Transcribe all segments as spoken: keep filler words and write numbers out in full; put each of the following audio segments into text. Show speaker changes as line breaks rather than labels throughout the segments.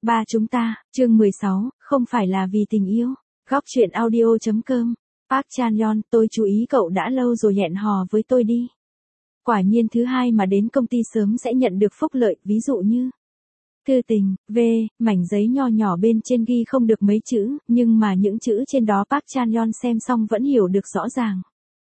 Ba chúng ta, chương mười sáu, không phải là vì tình yêu. Góc truyện audio.com. Park Chan Yeon, tôi chú ý cậu đã lâu rồi hẹn hò với tôi đi. Quả nhiên thứ hai mà đến công ty sớm sẽ nhận được phúc lợi, ví dụ như thư tình, V, mảnh giấy nho nhỏ bên trên ghi không được mấy chữ, nhưng mà những chữ trên đó Park Chan Yeon xem xong vẫn hiểu được rõ ràng.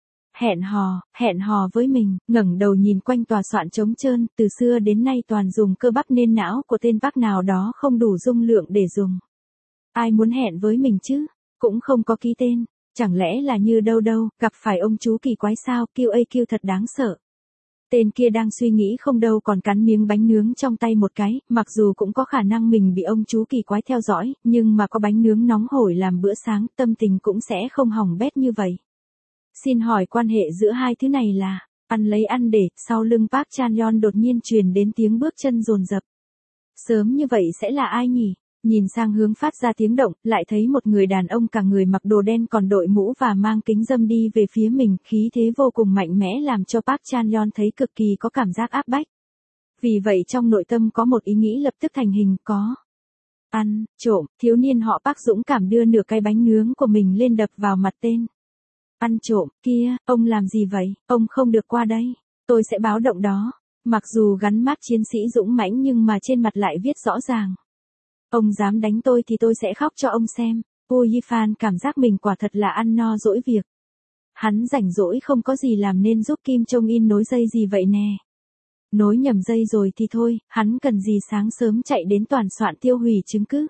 Hẹn hò, hẹn hò với mình, ngẩng đầu nhìn quanh tòa soạn trống trơn, từ xưa đến nay toàn dùng cơ bắp nên não của tên Park nào đó không đủ dung lượng để dùng. Ai muốn hẹn với mình chứ? Cũng không có ký tên, chẳng lẽ là như đâu đâu, gặp phải ông chú kỳ quái sao, kêu ây kêu thật đáng sợ. Tên kia đang suy nghĩ không đâu còn cắn miếng bánh nướng trong tay một cái, mặc dù cũng có khả năng mình bị ông chú kỳ quái theo dõi, nhưng mà có bánh nướng nóng hổi làm bữa sáng, tâm tình cũng sẽ không hỏng bét như vậy. Xin hỏi quan hệ giữa hai thứ này là, ăn lấy ăn để, sau lưng Park Chan Yeon đột nhiên truyền đến tiếng bước chân dồn dập. Sớm như vậy sẽ là ai nhỉ? Nhìn sang hướng phát ra tiếng động, lại thấy một người đàn ông cả người mặc đồ đen còn đội mũ và mang kính râm đi về phía mình, khí thế vô cùng mạnh mẽ làm cho Park Chan Yeon thấy cực kỳ có cảm giác áp bách. Vì vậy trong nội tâm có một ý nghĩ lập tức thành hình, có ăn, trộm, thiếu niên họ Park dũng cảm đưa nửa cái bánh nướng của mình lên đập vào mặt tên. Ăn trộm, kia, ông làm gì vậy, ông không được qua đây, tôi sẽ báo động đó. Mặc dù gắn mác chiến sĩ dũng mãnh nhưng mà trên mặt lại viết rõ ràng. Ông dám đánh tôi thì tôi sẽ khóc cho ông xem. Woo Yi-fan cảm giác mình quả thật là ăn no dỗi việc. Hắn rảnh rỗi không có gì làm nên giúp Kim Jong-in nối dây gì vậy nè. Nối nhầm dây rồi thì thôi, hắn cần gì sáng sớm chạy đến toàn soạn tiêu hủy chứng cứ.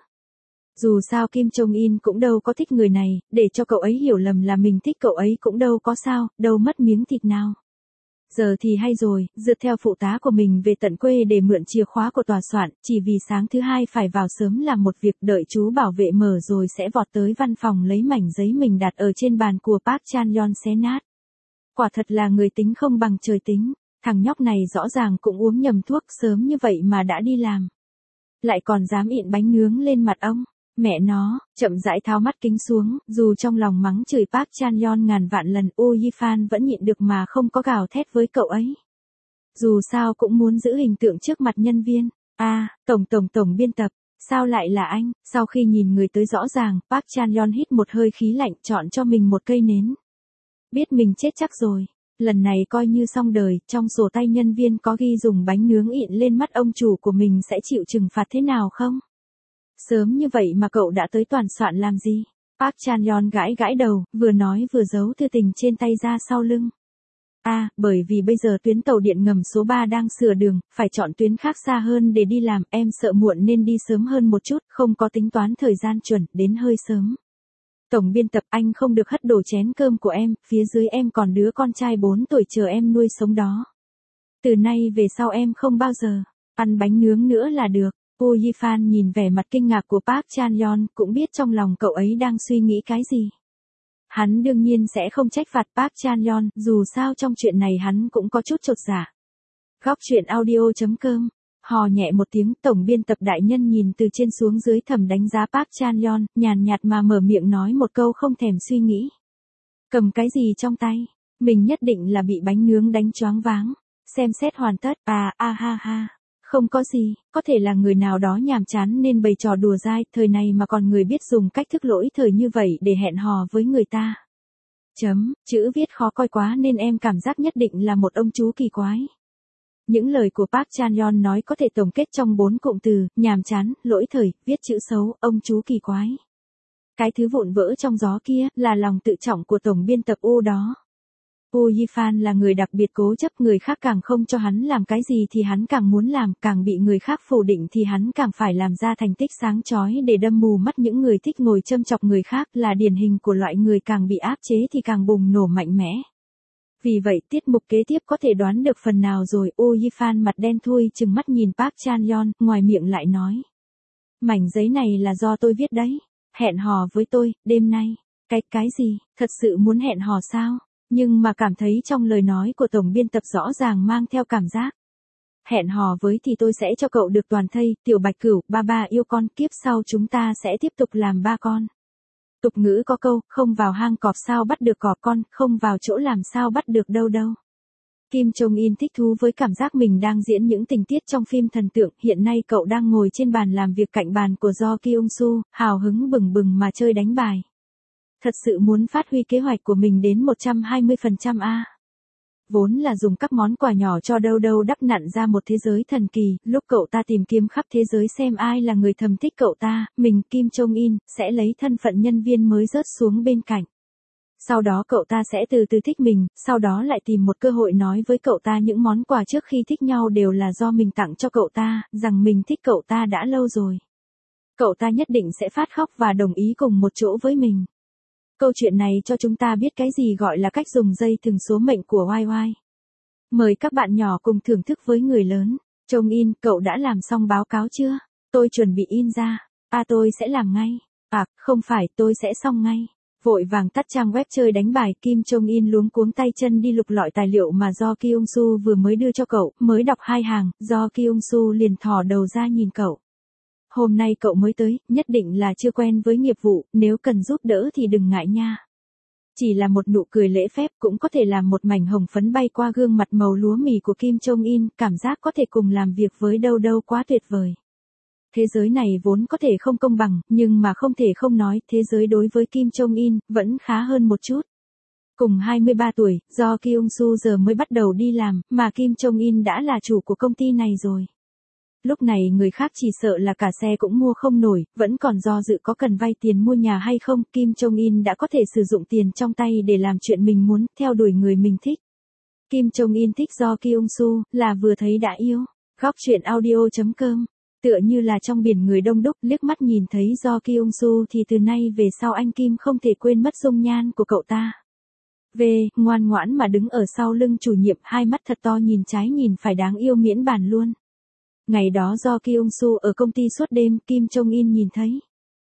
Dù sao Kim Jong-in cũng đâu có thích người này, để cho cậu ấy hiểu lầm là mình thích cậu ấy cũng đâu có sao, đâu mất miếng thịt nào. Giờ thì hay rồi, dựa theo phụ tá của mình về tận quê để mượn chìa khóa của tòa soạn, chỉ vì sáng thứ hai phải vào sớm làm một việc, đợi chú bảo vệ mở rồi sẽ vọt tới văn phòng lấy mảnh giấy mình đặt ở trên bàn của Park Chan Yeon xé nát. Quả thật là người tính không bằng trời tính, thằng nhóc này rõ ràng cũng uống nhầm thuốc, sớm như vậy mà đã đi làm. Lại còn dám ịn bánh nướng lên mặt ông. Mẹ nó, chậm rãi tháo mắt kính xuống, dù trong lòng mắng chửi Park Chan Yeon ngàn vạn lần, Woo Yi-fan vẫn nhịn được mà không có gào thét với cậu ấy. Dù sao cũng muốn giữ hình tượng trước mặt nhân viên. A, à, tổng tổng tổng biên tập, sao lại là anh? Sau khi nhìn người tới rõ ràng, Park Chan Yeon hít một hơi khí lạnh, chọn cho mình một cây nến. Biết mình chết chắc rồi, lần này coi như xong đời, trong sổ tay nhân viên có ghi dùng bánh nướng ịn lên mắt ông chủ của mình sẽ chịu trừng phạt thế nào không? Sớm như vậy mà cậu đã tới toàn soạn làm gì? Park Chan Yeon gãi gãi đầu, vừa nói vừa giấu thư tình trên tay ra sau lưng. À, bởi vì bây giờ tuyến tàu điện ngầm số ba đang sửa đường, phải chọn tuyến khác xa hơn để đi làm, em sợ muộn nên đi sớm hơn một chút, không có tính toán thời gian chuẩn, đến hơi sớm. Tổng biên tập, anh không được hất đổ chén cơm của em, phía dưới em còn đứa con trai bốn tuổi chờ em nuôi sống đó. Từ nay về sau em không bao giờ ăn bánh nướng nữa là được. Woo Yi-fan nhìn vẻ mặt kinh ngạc của Park Chan Yeon, cũng biết trong lòng cậu ấy đang suy nghĩ cái gì. Hắn đương nhiên sẽ không trách phạt Park Chan Yeon, dù sao trong chuyện này hắn cũng có chút chột dạ. Góc truyện audio.com. Hò nhẹ một tiếng, tổng biên tập đại nhân nhìn từ trên xuống dưới thầm đánh giá Park Chan Yeon, nhàn nhạt mà mở miệng nói một câu không thèm suy nghĩ. Cầm cái gì trong tay? Mình nhất định là bị bánh nướng đánh choáng váng. Xem xét hoàn tất, à, a ha ha. Không có gì, có thể là người nào đó nhàm chán nên bày trò đùa dai, thời này mà còn người biết dùng cách thức lỗi thời như vậy để hẹn hò với người ta. Chấm, chữ viết khó coi quá nên em cảm giác nhất định là một ông chú kỳ quái. Những lời của Park Chan Yeon nói có thể tổng kết trong bốn cụm từ, nhàm chán, lỗi thời, viết chữ xấu, ông chú kỳ quái. Cái thứ vụn vỡ trong gió kia, là lòng tự trọng của tổng biên tập U đó. Woo Yi-fan là người đặc biệt cố chấp, người khác càng không cho hắn làm cái gì thì hắn càng muốn làm, càng bị người khác phủ định thì hắn càng phải làm ra thành tích sáng chói để đâm mù mắt những người thích ngồi châm chọc người khác, là điển hình của loại người càng bị áp chế thì càng bùng nổ mạnh mẽ. Vì vậy tiết mục kế tiếp có thể đoán được phần nào rồi. Woo Yi-fan mặt đen thui trừng mắt nhìn Park Chan Yeon, ngoài miệng lại nói. Mảnh giấy này là do tôi viết đấy, hẹn hò với tôi, đêm nay. Cái, cái gì, thật sự muốn hẹn hò sao? Nhưng mà cảm thấy trong lời nói của tổng biên tập rõ ràng mang theo cảm giác. Hẹn hò với thì tôi sẽ cho cậu được toàn thây, tiểu bạch cửu, ba ba yêu con, kiếp sau chúng ta sẽ tiếp tục làm ba con. Tục ngữ có câu, không vào hang cọp sao bắt được cọp con, không vào chỗ làm sao bắt được đâu đâu. Kim Jong In thích thú với cảm giác mình đang diễn những tình tiết trong phim thần tượng, hiện nay cậu đang ngồi trên bàn làm việc cạnh bàn của Do Kyung-su, hào hứng bừng bừng mà chơi đánh bài. Thật sự muốn phát huy kế hoạch của mình đến một trăm hai mươi phần trăm a. Vốn là dùng các món quà nhỏ cho đâu đâu đắp nặn ra một thế giới thần kỳ, lúc cậu ta tìm kiếm khắp thế giới xem ai là người thầm thích cậu ta, mình Kim Jong In, sẽ lấy thân phận nhân viên mới rớt xuống bên cạnh. Sau đó cậu ta sẽ từ từ thích mình, sau đó lại tìm một cơ hội nói với cậu ta những món quà trước khi thích nhau đều là do mình tặng cho cậu ta, rằng mình thích cậu ta đã lâu rồi. Cậu ta nhất định sẽ phát khóc và đồng ý cùng một chỗ với mình. Câu chuyện này cho chúng ta biết cái gì gọi là cách dùng dây thừng số mệnh của Y Y. Mời các bạn nhỏ cùng thưởng thức với người lớn. Jong In, cậu đã làm xong báo cáo chưa? Tôi chuẩn bị in ra. À tôi sẽ làm ngay. À, không phải, tôi sẽ xong ngay. Vội vàng tắt trang web chơi đánh bài, Kim Jong In luống cuống tay chân đi lục lọi tài liệu mà Do Kyung-su vừa mới đưa cho cậu, mới đọc hai hàng, Do Kyung-su liền thò đầu ra nhìn cậu. Hôm nay cậu mới tới, nhất định là chưa quen với nghiệp vụ, nếu cần giúp đỡ thì đừng ngại nha. Chỉ là một nụ cười lễ phép cũng có thể làm một mảnh hồng phấn bay qua gương mặt màu lúa mì của Kim Jong In, cảm giác có thể cùng làm việc với đâu đâu quá tuyệt vời. Thế giới này vốn có thể không công bằng, nhưng mà không thể không nói, thế giới đối với Kim Jong In vẫn khá hơn một chút. Cùng hai mươi ba tuổi, Do Kyung-su giờ mới bắt đầu đi làm, mà Kim Jong In đã là chủ của công ty này rồi. Lúc này người khác chỉ sợ là cả xe cũng mua không nổi, vẫn còn do dự có cần vay tiền mua nhà hay không, Kim Jong In đã có thể sử dụng tiền trong tay để làm chuyện mình muốn, theo đuổi người mình thích. Kim Jong In thích Do Kyung-su, là vừa thấy đã yêu. Góc truyện audio chấm com. Tựa như là trong biển người đông đúc, liếc mắt nhìn thấy Do Kyung-su thì từ nay về sau anh Kim không thể quên mất dung nhan của cậu ta. V, ngoan ngoãn mà đứng ở sau lưng chủ nhiệm, hai mắt thật to nhìn trái nhìn phải đáng yêu miễn bàn luôn. Ngày đó Do Kyung-su ở công ty suốt đêm, Kim Jong In nhìn thấy.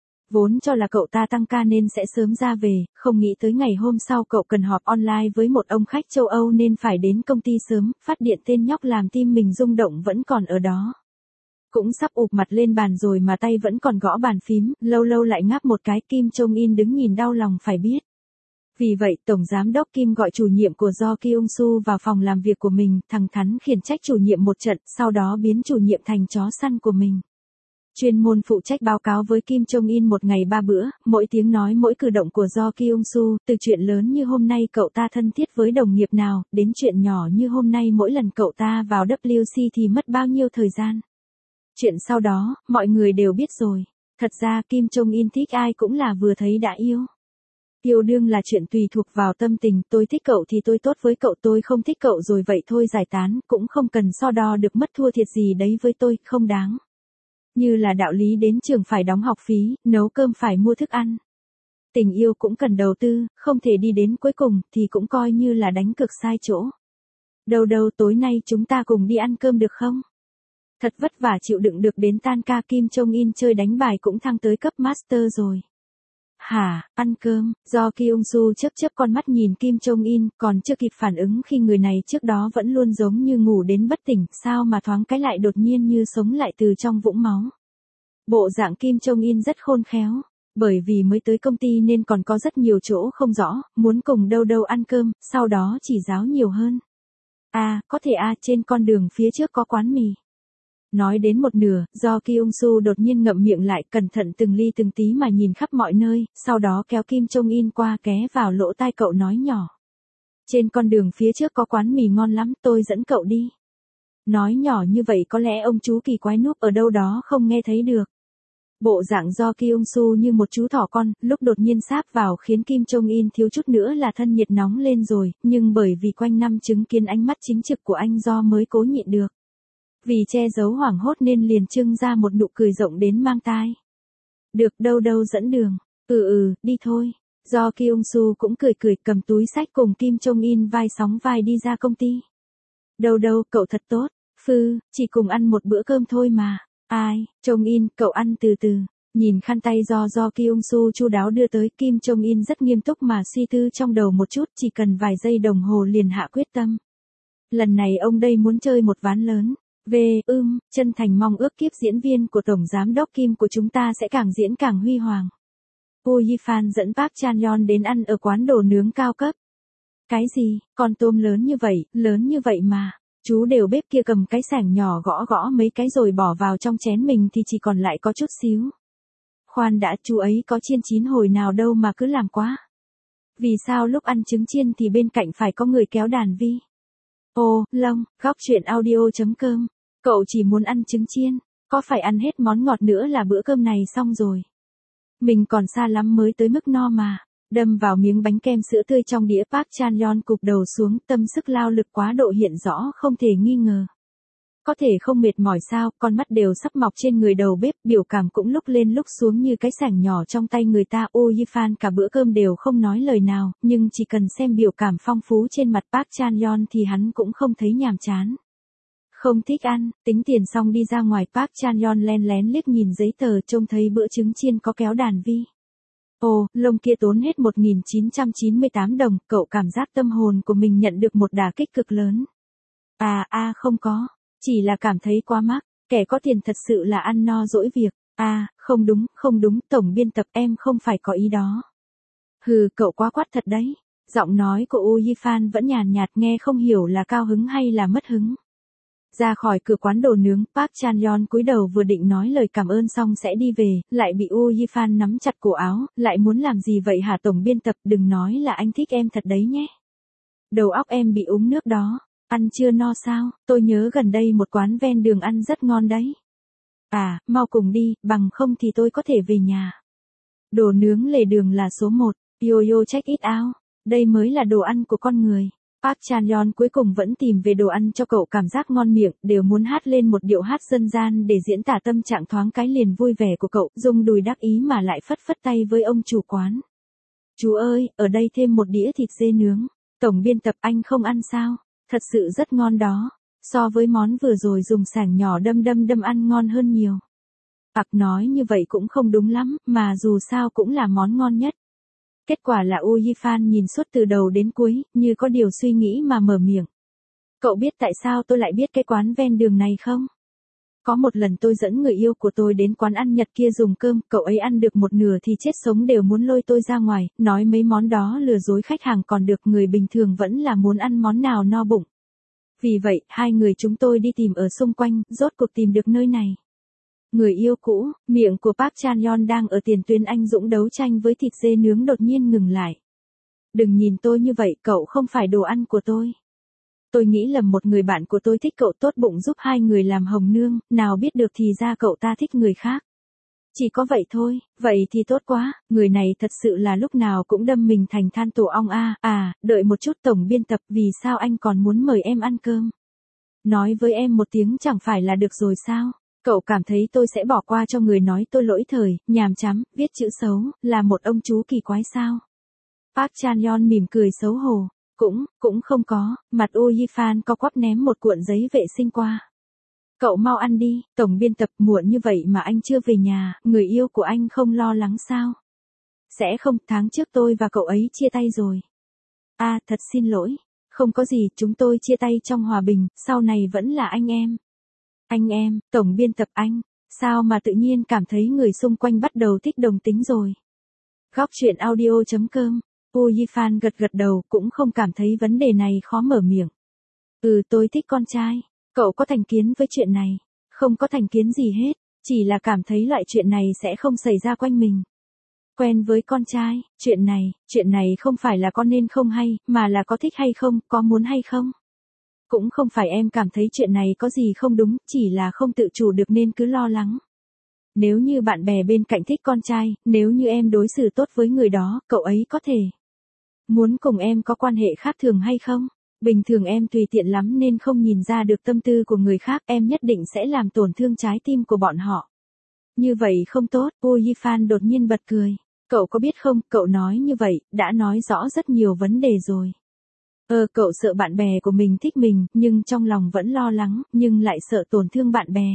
Vốn cho là cậu ta tăng ca nên sẽ sớm ra về, không nghĩ tới ngày hôm sau cậu cần họp online với một ông khách châu Âu nên phải đến công ty sớm, phát điện tên nhóc làm tim mình rung động vẫn còn ở đó. Cũng sắp ụp mặt lên bàn rồi mà tay vẫn còn gõ bàn phím, lâu lâu lại ngáp một cái, Kim Jong In đứng nhìn đau lòng phải biết. Vì vậy, Tổng Giám đốc Kim gọi chủ nhiệm của Do Kyung-su vào phòng làm việc của mình, thẳng thắn khiển trách chủ nhiệm một trận, sau đó biến chủ nhiệm thành chó săn của mình. Chuyên môn phụ trách báo cáo với Kim Jong In một ngày ba bữa, mỗi tiếng nói mỗi cử động của Do Kyung-su, từ chuyện lớn như hôm nay cậu ta thân thiết với đồng nghiệp nào, đến chuyện nhỏ như hôm nay mỗi lần cậu ta vào W C thì mất bao nhiêu thời gian. Chuyện sau đó, mọi người đều biết rồi. Thật ra Kim Jong In thích ai cũng là vừa thấy đã yêu. Yêu đương là chuyện tùy thuộc vào tâm tình, tôi thích cậu thì tôi tốt với cậu, tôi không thích cậu rồi vậy thôi giải tán, cũng không cần so đo được mất thua thiệt gì đấy với tôi, không đáng. Như là đạo lý đến trường phải đóng học phí, nấu cơm phải mua thức ăn. Tình yêu cũng cần đầu tư, không thể đi đến cuối cùng thì cũng coi như là đánh cược sai chỗ. Đâu đâu tối nay chúng ta cùng đi ăn cơm được không? Thật vất vả chịu đựng được đến tan ca, Kim Jong In chơi đánh bài cũng thăng tới cấp master rồi. Hả, ăn cơm, Do Kyung-su chớp chớp con mắt nhìn Kim Jong In, còn chưa kịp phản ứng khi người này trước đó vẫn luôn giống như ngủ đến bất tỉnh, sao mà thoáng cái lại đột nhiên như sống lại từ trong vũng máu. Bộ dạng Kim Jong In rất khôn khéo, bởi vì mới tới công ty nên còn có rất nhiều chỗ không rõ, muốn cùng đâu đâu ăn cơm, sau đó chỉ giáo nhiều hơn. À, có thể à, trên con đường phía trước có quán mì. Nói đến một nửa, Do Kyung-su đột nhiên ngậm miệng lại, cẩn thận từng ly từng tí mà nhìn khắp mọi nơi, sau đó kéo Kim Jong In qua ké vào lỗ tai cậu nói nhỏ. Trên con đường phía trước có quán mì ngon lắm, tôi dẫn cậu đi. Nói nhỏ như vậy có lẽ ông chú kỳ quái núp ở đâu đó không nghe thấy được. Bộ dạng Do Kyung-su như một chú thỏ con, lúc đột nhiên sáp vào khiến Kim Jong In thiếu chút nữa là thân nhiệt nóng lên rồi, nhưng bởi vì quanh năm chứng kiến ánh mắt chính trực của anh Do mới cố nhịn được. Vì che giấu hoảng hốt nên liền trưng ra một nụ cười rộng đến mang tai. Được, đâu đâu dẫn đường. Ừ ừ, đi thôi. Do Kyung-su cũng cười cười cầm túi xách cùng Kim Jong In vai sóng vai đi ra công ty. Đâu đâu, cậu thật tốt. Phư, chỉ cùng ăn một bữa cơm thôi mà. Ai, Jong In, cậu ăn từ từ. Nhìn khăn tay do Do Kyung-su chu đáo đưa tới, Kim Jong In rất nghiêm túc mà suy tư trong đầu một chút, chỉ cần vài giây đồng hồ liền hạ quyết tâm. Lần này ông đây muốn chơi một ván lớn. V, ưm, chân thành mong ước kiếp diễn viên của Tổng Giám đốc Kim của chúng ta sẽ càng diễn càng huy hoàng. Woo Yi-fan dẫn Park Chan-yeon đến ăn ở quán đồ nướng cao cấp. Cái gì, con tôm lớn như vậy, lớn như vậy mà. Chú đều bếp kia cầm cái sảng nhỏ gõ gõ mấy cái rồi bỏ vào trong chén mình thì chỉ còn lại có chút xíu. Khoan đã, chú ấy có chiên chín hồi nào đâu mà cứ làm quá. Vì sao lúc ăn trứng chiên thì bên cạnh phải có người kéo đàn vi? Ô, Long, góc chuyện audio.com. Cậu chỉ muốn ăn trứng chiên, có phải ăn hết món ngọt nữa là bữa cơm này xong rồi. Mình còn xa lắm mới tới mức no mà. Đâm vào miếng bánh kem sữa tươi trong đĩa, Park Chan-yeon cụp đầu xuống, tâm sức lao lực quá độ hiện rõ không thể nghi ngờ. Có thể không mệt mỏi sao, con mắt đều sắp mọc trên người đầu bếp, biểu cảm cũng lúc lên lúc xuống như cái sảng nhỏ trong tay người ta. Oh Yi-fan cả bữa cơm đều không nói lời nào, nhưng chỉ cần xem biểu cảm phong phú trên mặt Park Chan-yeon thì hắn cũng không thấy nhàm chán. Không thích ăn, tính tiền xong đi ra ngoài, Park Chan-yeon len lén liếc nhìn giấy tờ, trông thấy bữa trứng chiên có kéo đàn vi. Ồ, lông kia tốn hết một nghìn chín trăm chín mươi tám đồng, cậu cảm giác tâm hồn của mình nhận được một đả kích cực lớn. À, à không có, chỉ là cảm thấy quá mắc, kẻ có tiền thật sự là ăn no dỗi việc. À, không đúng, không đúng, tổng biên tập em không phải có ý đó. Hừ, cậu quá quát thật đấy. Giọng nói của Oh Yi-fan vẫn nhàn nhạt, nghe không hiểu là cao hứng hay là mất hứng. Ra khỏi cửa quán đồ nướng, Park Chan-yeon cúi đầu vừa định nói lời cảm ơn xong sẽ đi về, lại bị Oh Yi-fan nắm chặt cổ áo, lại muốn làm gì vậy hả tổng biên tập, đừng nói là anh thích em thật đấy nhé. Đầu óc em bị uống nước đó, ăn chưa no sao, tôi nhớ gần đây một quán ven đường ăn rất ngon đấy. À, mau cùng đi, bằng không thì tôi có thể về nhà. Đồ nướng lề đường là số một, Yo-yo check it out, đây mới là đồ ăn của con người. Park Chan-yeon cuối cùng vẫn tìm về đồ ăn cho cậu, cảm giác ngon miệng, đều muốn hát lên một điệu hát dân gian để diễn tả tâm trạng thoáng cái liền vui vẻ của cậu, rung đùi đắc ý mà lại phất phất tay với ông chủ quán. Chú ơi, ở đây thêm một đĩa thịt dê nướng. Tổng biên tập, anh không ăn sao? Thật sự rất ngon đó. So với món vừa rồi dùng sảng nhỏ đâm đâm đâm ăn ngon hơn nhiều. Park nói như vậy cũng không đúng lắm, mà dù sao cũng là món ngon nhất. Kết quả là Oh Yi-fan nhìn suốt từ đầu đến cuối, như có điều suy nghĩ mà mở miệng. Cậu biết tại sao tôi lại biết cái quán ven đường này không? Có một lần tôi dẫn người yêu của tôi đến quán ăn Nhật kia dùng cơm, cậu ấy ăn được một nửa thì chết sống đều muốn lôi tôi ra ngoài, nói mấy món đó lừa dối khách hàng còn được, người bình thường vẫn là muốn ăn món nào no bụng. Vì vậy, hai người chúng tôi đi tìm ở xung quanh, rốt cuộc tìm được nơi này. Người yêu cũ, miệng của Park Chan-yeon đang ở tiền tuyến anh dũng đấu tranh với thịt dê nướng đột nhiên ngừng lại. Đừng nhìn tôi như vậy, cậu không phải đồ ăn của tôi. Tôi nghĩ lầm, một người bạn của tôi thích cậu, tốt bụng giúp hai người làm hồng nương, nào biết được thì ra cậu ta thích người khác. Chỉ có vậy thôi, vậy thì tốt quá, người này thật sự là lúc nào cũng đâm mình thành than tổ ong a. À, à, đợi một chút tổng biên tập, vì sao anh còn muốn mời em ăn cơm? Nói với em một tiếng chẳng phải là được rồi sao? Cậu cảm thấy tôi sẽ bỏ qua cho người nói tôi lỗi thời, nhàm chán, viết chữ xấu, là một ông chú kỳ quái sao? Park Chan-yeon mỉm cười xấu hổ, cũng, cũng không có, mặt Oh Yi-fan co quắp ném một cuộn giấy vệ sinh qua. Cậu mau ăn đi, tổng biên tập, muộn như vậy mà anh chưa về nhà, người yêu của anh không lo lắng sao? Sẽ không, tháng trước tôi và cậu ấy chia tay rồi. À, thật xin lỗi, không có gì, chúng tôi chia tay trong hòa bình, sau này vẫn là anh em. Anh em, tổng biên tập anh, sao mà tự nhiên cảm thấy người xung quanh bắt đầu thích đồng tính rồi. Góc chuyện audio.com, Oh Yi-fan gật gật đầu, cũng không cảm thấy vấn đề này khó mở miệng. Ừ, tôi thích con trai, cậu có thành kiến với chuyện này? Không có thành kiến gì hết, chỉ là cảm thấy loại chuyện này sẽ không xảy ra quanh mình. Quen với con trai, chuyện này, chuyện này không phải là có nên không hay, mà là có thích hay không, có muốn hay không. Cũng không phải em cảm thấy chuyện này có gì không đúng, chỉ là không tự chủ được nên cứ lo lắng. Nếu như bạn bè bên cạnh thích con trai, nếu như em đối xử tốt với người đó, cậu ấy có thể muốn cùng em có quan hệ khác thường hay không? Bình thường em tùy tiện lắm nên không nhìn ra được tâm tư của người khác, em nhất định sẽ làm tổn thương trái tim của bọn họ. Như vậy không tốt. Oh Yi-fan đột nhiên bật cười. Cậu có biết không, cậu nói như vậy, đã nói rõ rất nhiều vấn đề rồi. Ờ, cậu sợ bạn bè của mình thích mình, nhưng trong lòng vẫn lo lắng, nhưng lại sợ tổn thương bạn bè.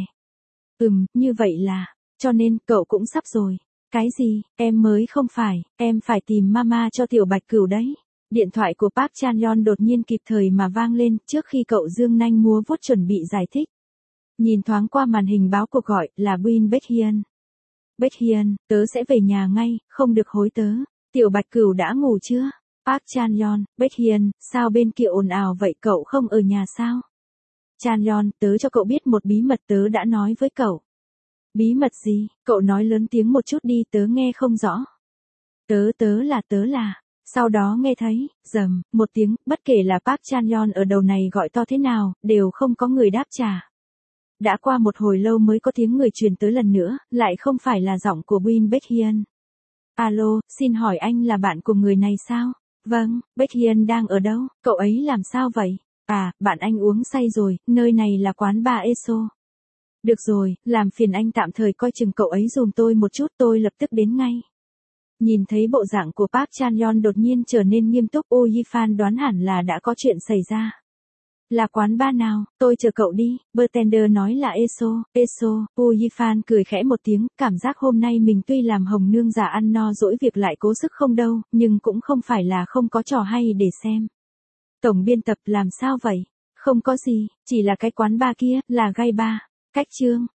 Ừm, như vậy là, cho nên, cậu cũng sắp rồi. Cái gì, em mới không phải, em phải tìm mama cho tiểu bạch cửu đấy. Điện thoại của Park Chan-yeon đột nhiên kịp thời mà vang lên, trước khi cậu dương nanh múa vuốt chuẩn bị giải thích. Nhìn thoáng qua màn hình báo cuộc gọi, là Win Baekhyun. Baekhyun, tớ sẽ về nhà ngay, không được hối tớ. Tiểu bạch cửu đã ngủ chưa? Park Chan-yeon, Baekhyun, sao bên kia ồn ào vậy, cậu không ở nhà sao? Chan-yeon, tớ cho cậu biết một bí mật tớ đã nói với cậu. Bí mật gì? Cậu nói lớn tiếng một chút đi, tớ nghe không rõ. Tớ tớ là tớ là. Sau đó nghe thấy, rầm, một tiếng, bất kể là Park Chan-yeon ở đầu này gọi to thế nào, đều không có người đáp trả. Đã qua một hồi lâu mới có tiếng người truyền tới lần nữa, lại không phải là giọng của Win Baekhyun. Alo, xin hỏi anh là bạn của người này sao? Vâng, Baekhyun đang ở đâu? Cậu ấy làm sao vậy? À, bạn anh uống say rồi, nơi này là quán bar Eso. Được rồi, làm phiền anh tạm thời coi chừng cậu ấy dùm tôi một chút, tôi lập tức đến ngay. Nhìn thấy bộ dạng của Park Chan-yeon đột nhiên trở nên nghiêm túc, Oh Yi-fan đoán hẳn là đã có chuyện xảy ra. Là quán bar nào, tôi chờ cậu đi, bartender nói là Eso, Eso, Oh Yi-fan cười khẽ một tiếng, cảm giác hôm nay mình tuy làm hồng nương già ăn no dỗi việc lại cố sức không đâu, nhưng cũng không phải là không có trò hay để xem. Tổng biên tập làm sao vậy? Không có gì, chỉ là cái quán bar kia, là gay bar. Cách chương.